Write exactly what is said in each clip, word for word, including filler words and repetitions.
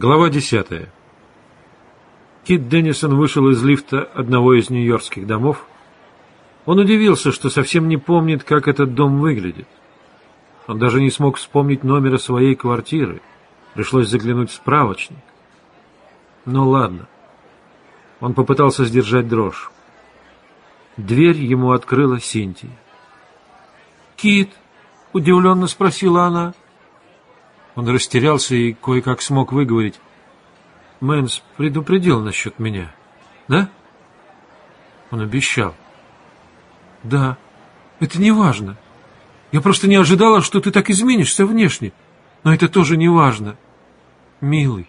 Глава десятая. Кит Деннисон вышел из лифта одного из нью-йоркских домов. Он удивился, что совсем не помнит, как этот дом выглядит. Он даже не смог вспомнить номера своей квартиры. Пришлось заглянуть в справочник. Ну ладно. Он попытался сдержать дрожь. Дверь ему открыла Синтия. «Кит?» — удивленно спросила она. Он растерялся и кое-как смог выговорить. «Мэнс предупредил насчет меня, да?» Он обещал. «Да, это не важно. Я просто не ожидала, что ты так изменишься внешне. Но это тоже не важно, милый».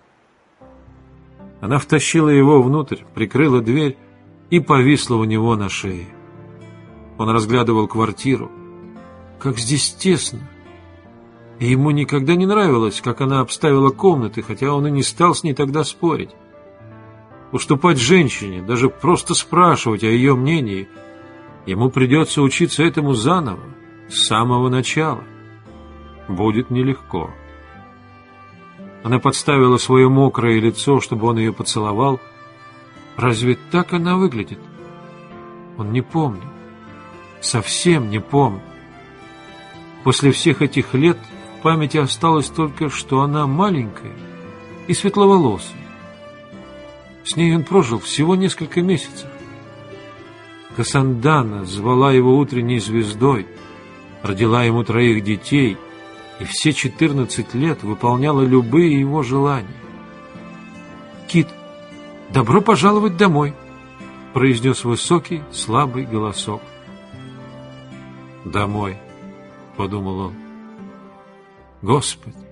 Она втащила его внутрь, прикрыла дверь и повисла у него на шее. Он разглядывал квартиру. Как здесь тесно. И ему никогда не нравилось, как она обставила комнаты, хотя он и не стал с ней тогда спорить. Уступать женщине, даже просто спрашивать о ее мнении, ему придется учиться этому заново, с самого начала. Будет нелегко. Она подставила свое мокрое лицо, чтобы он ее поцеловал. Разве так она выглядит? Он не помнил. Совсем не помнил. После всех этих лет в памяти осталось только, что она маленькая и светловолосая. С ней он прожил всего несколько месяцев. Кассандана звала его утренней звездой, родила ему троих детей и все четырнадцать лет выполняла любые его желания. «Кит, добро пожаловать домой!» — произнес высокий, слабый голосок. «Домой!» — подумал он. «Господи,